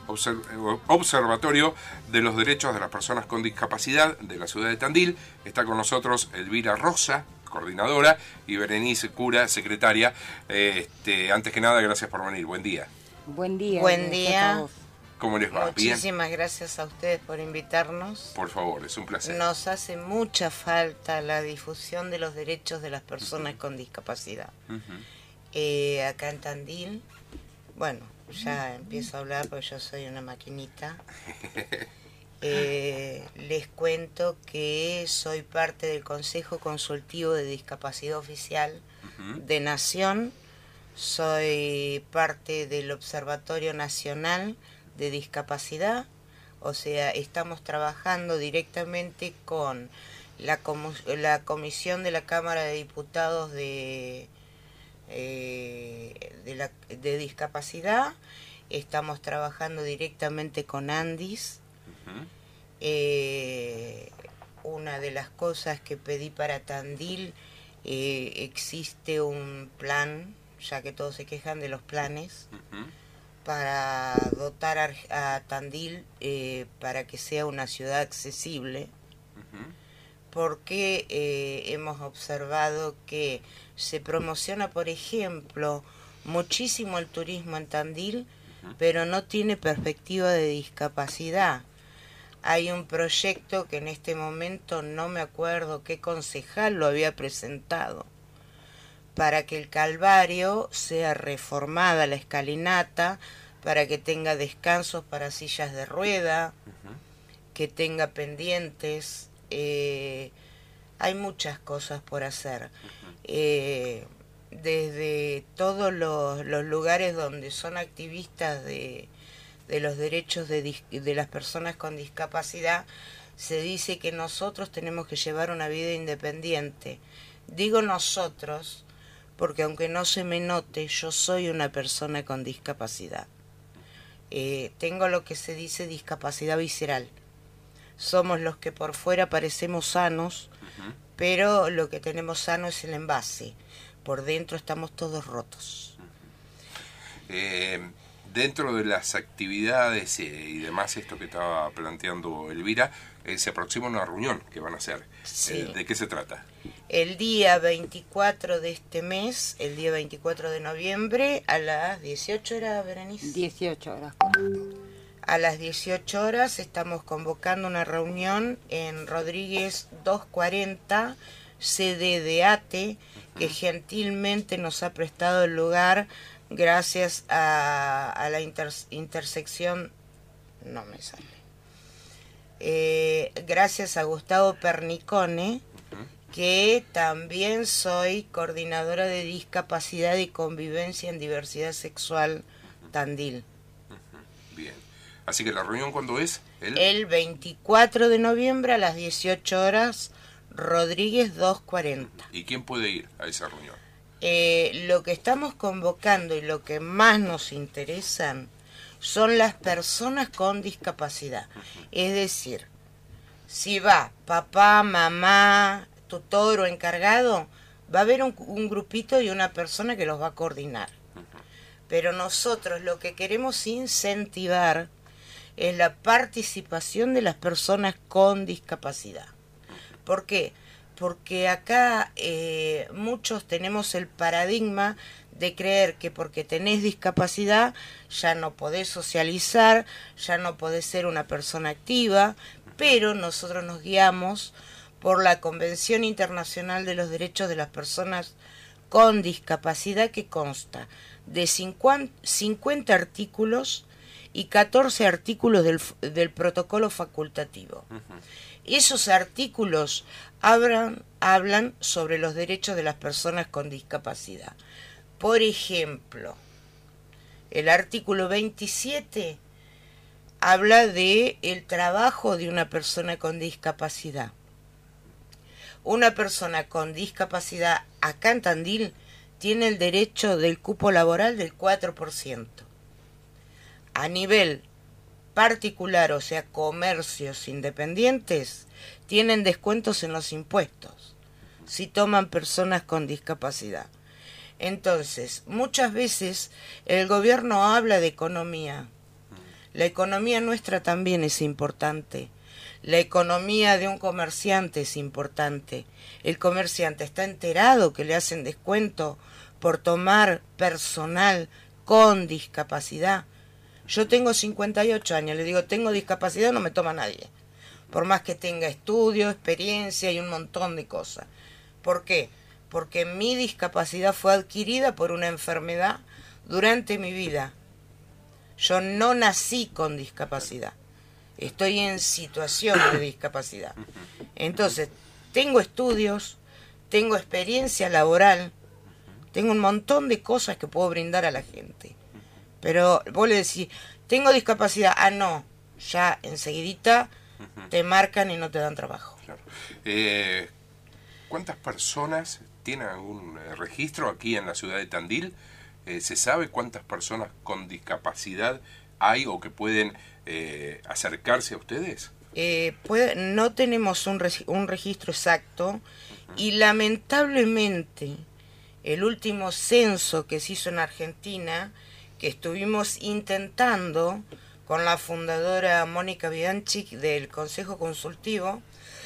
Observatorio de los Derechos de las Personas con Discapacidad de la ciudad de Tandil. Está con nosotros Elvira Rosa, coordinadora, y Berenice Cura, secretaria. Antes que nada, gracias por venir. Buen día. Buen día. Buen día. ¿Cómo les va? Muchísimas gracias a ustedes por invitarnos. Por favor, es un placer. Nos hace mucha falta la difusión de los derechos de las personas con discapacidad. Acá en Tandil, bueno, ya empiezo a hablar porque yo soy una maquinita. Les cuento que soy parte del Consejo Consultivo de Discapacidad Oficial de Nación. Soy parte del Observatorio Nacional de Discapacidad. O sea, estamos trabajando directamente con la Comisión de la Cámara de Diputados de Discapacidad. Estamos trabajando directamente con Andis. Una de las cosas que pedí para Tandil, existe un plan, ya que todos se quejan de los planes, para dotar a Tandil para que sea una ciudad accesible, porque hemos observado que se promociona, por ejemplo, muchísimo el turismo en Tandil, pero no tiene perspectiva de discapacidad. Hay un proyecto que en este momento no me acuerdo qué concejal lo había presentado, para que el Calvario sea reformada la escalinata, para que tenga descansos para sillas de rueda, que tenga pendientes. Hay muchas cosas por hacer. Desde todos los lugares donde son activistas de los derechos de las personas con discapacidad, se dice que nosotros tenemos que llevar una vida independiente. Digo nosotros, porque aunque no se me note, yo soy una persona con discapacidad. Tengo lo que se dice discapacidad visceral. Somos los que por fuera parecemos sanos, pero lo que tenemos sano es el envase. Por dentro estamos todos rotos. Dentro de las actividades y demás, esto que estaba planteando Elvira, se aproxima una reunión que van a hacer. Sí. ¿De qué se trata? El día 24 de este mes, el día 24 de noviembre, a las 18 horas, Berenice. 18 horas. A las 18 horas estamos convocando una reunión en Rodríguez 240, sede de ATE, que gentilmente nos ha prestado el lugar gracias a la intersección, no me sale, gracias a Gustavo Pernicone, que también soy coordinadora de discapacidad y convivencia en diversidad sexual Tandil. Bien. Así que la reunión, ¿cuándo es? El 24 de noviembre a las 18 horas, Rodríguez 240. ¿Y quién puede ir a esa reunión? Lo que estamos convocando y lo que más nos interesan son las personas con discapacidad. Es decir, si va papá, mamá, tutor o encargado, va a haber un grupito y una persona que los va a coordinar. Pero nosotros lo que queremos incentivar es la participación de las personas con discapacidad. ¿Por qué? Porque acá muchos tenemos el paradigma de creer que porque tenés discapacidad ya no podés socializar, ya no podés ser una persona activa, pero nosotros nos guiamos por la Convención Internacional de los Derechos de las Personas con Discapacidad, que consta de 50 artículos y 14 artículos del protocolo facultativo. Esos artículos hablan sobre los derechos de las personas con discapacidad. Por ejemplo, el artículo 27 habla de el trabajo de una persona con discapacidad. Una persona con discapacidad acá en Tandil tiene el derecho del cupo laboral del 4%. A nivel particular, o sea, comercios independientes, tienen descuentos en los impuestos si toman personas con discapacidad. Entonces, muchas veces el gobierno habla de economía. La economía nuestra también es importante. La economía de un comerciante es importante. El comerciante está enterado que le hacen descuento por tomar personal con discapacidad. Yo tengo 58 años, le digo, tengo discapacidad, no me toma nadie. Por más que tenga estudio, experiencia y un montón de cosas. ¿Por qué? Porque mi discapacidad fue adquirida por una enfermedad durante mi vida. Yo no nací con discapacidad. Estoy en situación de discapacidad. Entonces, tengo estudios, tengo experiencia laboral, tengo un montón de cosas que puedo brindar a la gente. Pero vos le decís, tengo discapacidad, no, ya enseguidita te marcan y no te dan trabajo. Claro. ¿Cuántas personas tienen algún registro aquí en la ciudad de Tandil? ¿Se sabe cuántas personas con discapacidad hay o que pueden acercarse a ustedes? No tenemos un registro exacto y lamentablemente el último censo que se hizo en Argentina, que estuvimos intentando con la fundadora Mónica Bianchi del Consejo Consultivo,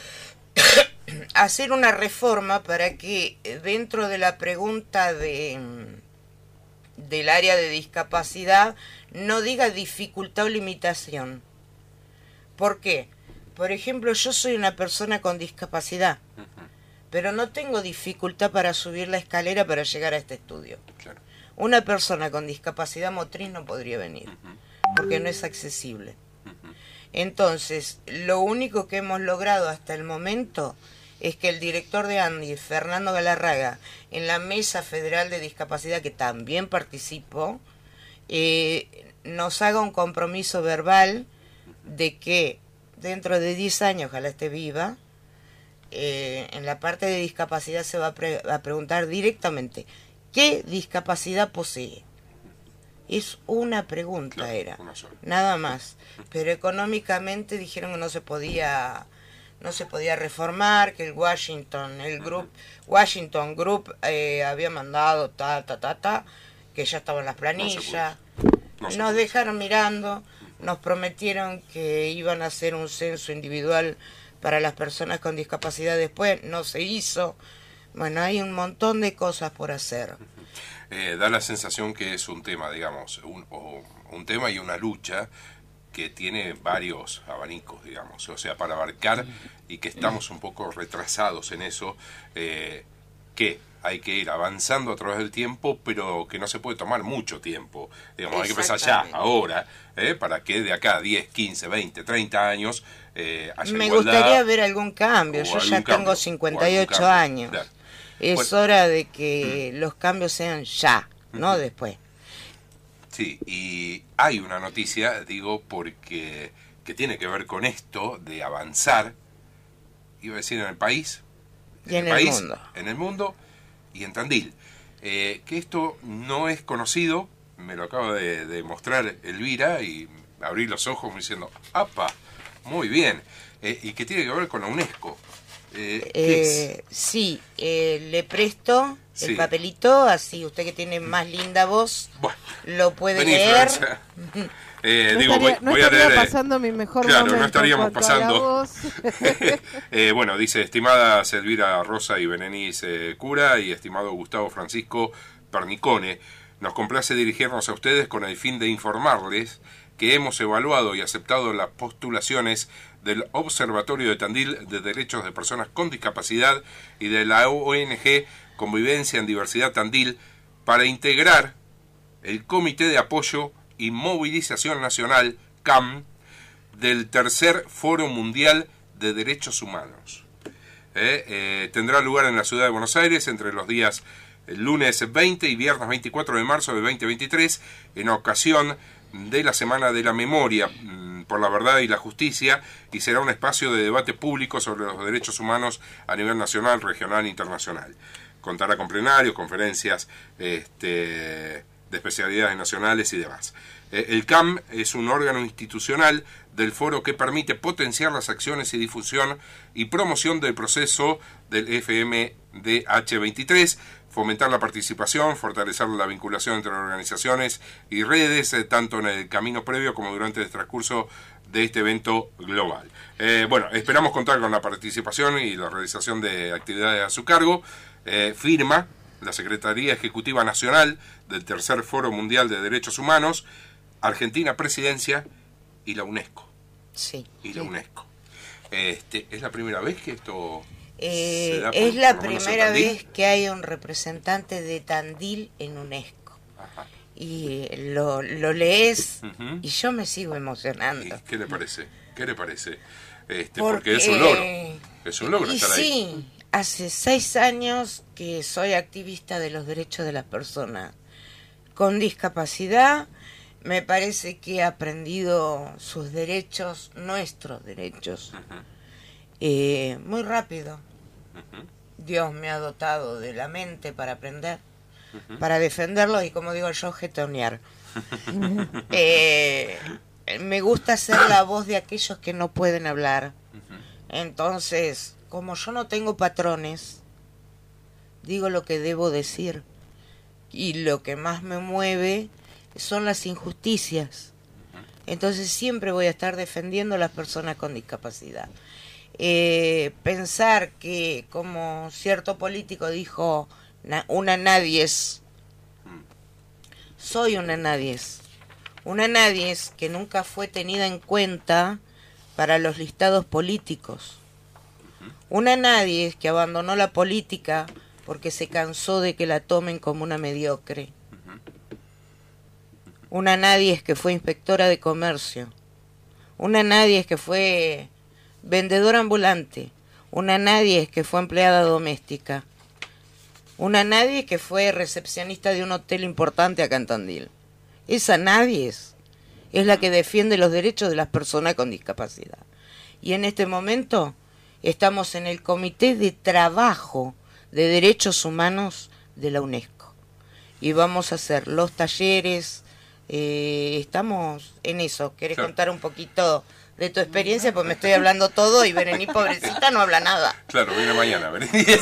hacer una reforma para que dentro de la pregunta del área de discapacidad no diga dificultad o limitación. ¿Por qué? Por ejemplo, yo soy una persona con discapacidad, pero no tengo dificultad para subir la escalera para llegar a este estudio. Claro. Una persona con discapacidad motriz no podría venir, porque no es accesible. Entonces, lo único que hemos logrado hasta el momento es que el director de ANDI, Fernando Galarraga, en la Mesa Federal de Discapacidad, que también participó, nos haga un compromiso verbal de que dentro de 10 años, ojalá esté viva, en la parte de discapacidad se va a preguntar directamente ¿qué discapacidad posee? Es una pregunta, claro, era nada más, pero económicamente dijeron que no se podía reformar, que el Washington Group había mandado que ya estaban las planillas, nos dejaron mirando, nos prometieron que iban a hacer un censo individual para las personas con discapacidad, después no se hizo. Bueno, hay un montón de cosas por hacer. Da la sensación que es un tema, digamos, un tema y una lucha que tiene varios abanicos, digamos, o sea, para abarcar, y que estamos un poco retrasados en eso, que hay que ir avanzando a través del tiempo, pero que no se puede tomar mucho tiempo, digamos, hay que empezar ya, ahora, para que de acá a 10, 15, 20, 30 años haya Me igualdad, gustaría ver algún cambio, yo ya tengo 58 años. Claro. Es hora de que los cambios sean ya, no después. Sí, y hay una noticia, digo, porque que tiene que ver con esto de avanzar, iba a decir en el país, en el mundo y en Tandil. Que esto no es conocido, me lo acaba de mostrar Elvira y abrí los ojos diciendo, ¡apa! Muy bien. Y que tiene que ver con la UNESCO. ¿Qué es? Sí, le presto el papelito, así usted que tiene más linda voz, lo puede leer. Voy a leer, pasando mi mejor momento. No estaríamos pasando. Bueno, dice, estimada Elvira Rosa y Berenice Cura y estimado Gustavo Francisco Pernicone, nos complace dirigirnos a ustedes con el fin de informarles que hemos evaluado y aceptado las postulaciones del Observatorio de Tandil de Derechos de Personas con Discapacidad y de la ONG Convivencia en Diversidad Tandil para integrar el Comité de Apoyo y Movilización Nacional, CAM, del Tercer Foro Mundial de Derechos Humanos. Tendrá lugar en la ciudad de Buenos Aires entre los días lunes 20 y viernes 24 de marzo de 2023, en ocasión de la Semana de la Memoria por la Verdad y la Justicia, y será un espacio de debate público sobre los derechos humanos a nivel nacional, regional e internacional. Contará con plenarios, conferencias de especialidades nacionales y demás. El CAM es un órgano institucional del foro que permite potenciar las acciones y difusión y promoción del proceso del FMDH23, fomentar la participación, fortalecer la vinculación entre organizaciones y redes, tanto en el camino previo como durante el transcurso de este evento global. Bueno, esperamos contar con la participación y la realización de actividades a su cargo. Firma la Secretaría Ejecutiva Nacional del Tercer Foro Mundial de Derechos Humanos, Argentina Presidencia y la UNESCO. Sí. Y la UNESCO. ¿Es la primera vez que esto se da es la primera vez que hay un representante de Tandil en UNESCO. Ajá. Y lo lees y yo me sigo emocionando. ¿Y qué le parece? ¿Qué le parece? Porque es un logro. Es un logro estar ahí. Sí, hace 6 años que soy activista de los derechos de las personas con discapacidad. Me parece que he aprendido sus derechos, nuestros derechos, muy rápido. Dios me ha dotado de la mente para aprender, para defenderlos y, como digo yo, jetonear. Me gusta ser la voz de aquellos que no pueden hablar. Entonces, como yo no tengo patrones, digo lo que debo decir. Y lo que más me mueve son las injusticias. Entonces siempre voy a estar defendiendo a las personas con discapacidad. Pensar que, como cierto político dijo, una nadies, soy una nadies. Una nadies que nunca fue tenida en cuenta para los listados políticos. Una nadies que abandonó la política porque se cansó de que la tomen como una mediocre. Una nadies que fue inspectora de comercio. Una nadies que fue vendedora ambulante. Una nadies que fue empleada doméstica. Una nadies que fue recepcionista de un hotel importante acá en Tandil. Esa nadies es la que defiende los derechos de las personas con discapacidad. Y en este momento estamos en el Comité de Trabajo de Derechos Humanos de la UNESCO. Y vamos a hacer los talleres. Estamos en eso. ¿Querés contar un poquito de tu experiencia? Pues me estoy hablando todo y Berenice, pobrecita, no habla nada. Claro, viene mañana, Berenice.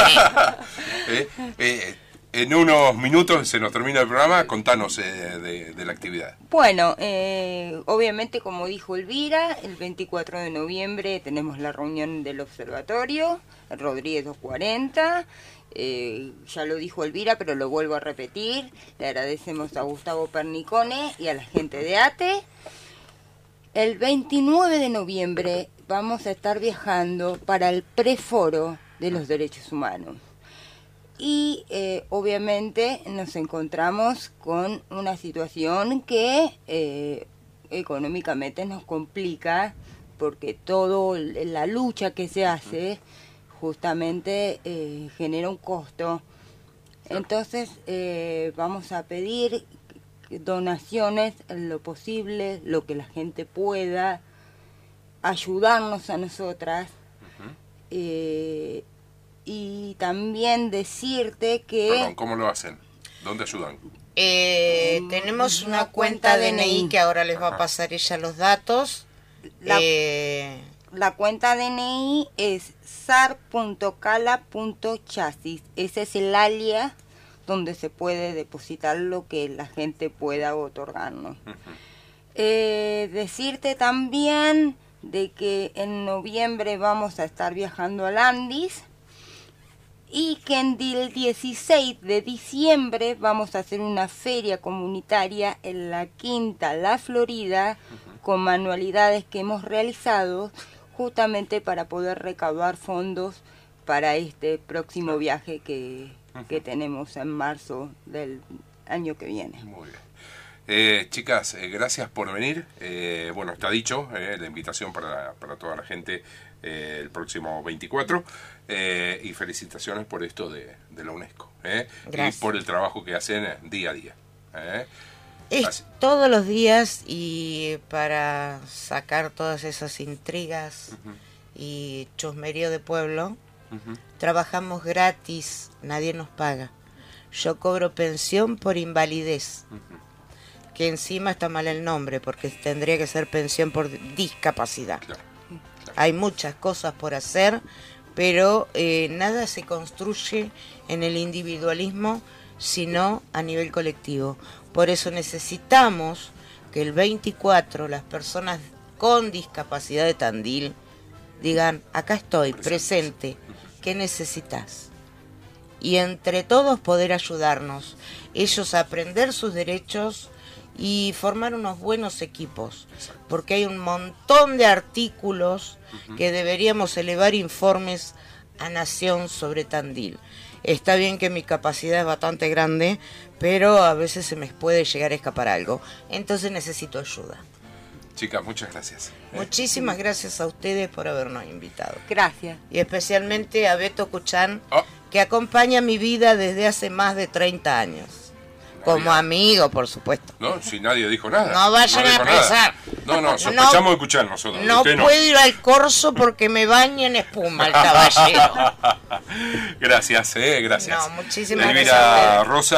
En unos minutos se nos termina el programa. Contanos de la actividad. Bueno, obviamente, como dijo Elvira, el 24 de noviembre tenemos la reunión del observatorio, el Rodríguez 240. Ya lo dijo Elvira, pero lo vuelvo a repetir. Le agradecemos a Gustavo Pernicone y a la gente de ATE. El 29 de noviembre vamos a estar viajando para el preforo de los derechos humanos. Y obviamente nos encontramos con una situación que económicamente nos complica, porque toda la lucha que se hace justamente genera un costo. Entonces vamos a pedir donaciones en lo posible, lo que la gente pueda, ayudarnos a nosotras. Y también decirte que... Perdón, ¿cómo lo hacen? ¿Dónde ayudan? Tenemos una cuenta DNI que ahora les va a pasar ella los datos. La cuenta DNI es sar.cala.chasis. Ese es el alias donde se puede depositar lo que la gente pueda otorgarnos. Decirte también de que en noviembre vamos a estar viajando al Andis y que el 16 de diciembre vamos a hacer una feria comunitaria en la Quinta La Florida con manualidades que hemos realizado justamente para poder recaudar fondos para este próximo viaje que tenemos en marzo del año que viene. Muy bien. Chicas, gracias por venir. Bueno, está dicho la invitación para toda la gente el próximo 24 y felicitaciones por esto de la UNESCO y por el trabajo que hacen día a día. Es todos los días, y para sacar todas esas intrigas y chusmerío de pueblo, trabajamos gratis, nadie nos paga. yo cobro pensión por invalidez, que encima está mal el nombre, porque tendría que ser pensión por discapacidad. Claro. Hay muchas cosas por hacer, pero nada se construye en el individualismo, sino a nivel colectivo. Por eso necesitamos que el 24 las personas con discapacidad de Tandil digan, acá estoy, presente, ¿qué necesitas? Y entre todos poder ayudarnos, ellos a aprender sus derechos y formar unos buenos equipos, porque hay un montón de artículos que deberíamos elevar informes a Nación sobre Tandil. Está bien que mi capacidad es bastante grande, pero a veces se me puede llegar a escapar algo, entonces necesito ayuda. Chicas, muchas gracias. Muchísimas gracias a ustedes por habernos invitado. Gracias. Y especialmente a Beto Cuchán, Oh. que acompaña mi vida desde hace más de 30 años. Como amigo, por supuesto. No, si nadie dijo nada. No vayan dijo a pensar. nada. No, sospechamos de escuchar nosotros. No Usted puedo ir al corso porque me baña en espuma el caballero. Gracias, gracias. No, muchísimas Elvira gracias a ustedes. Rosa.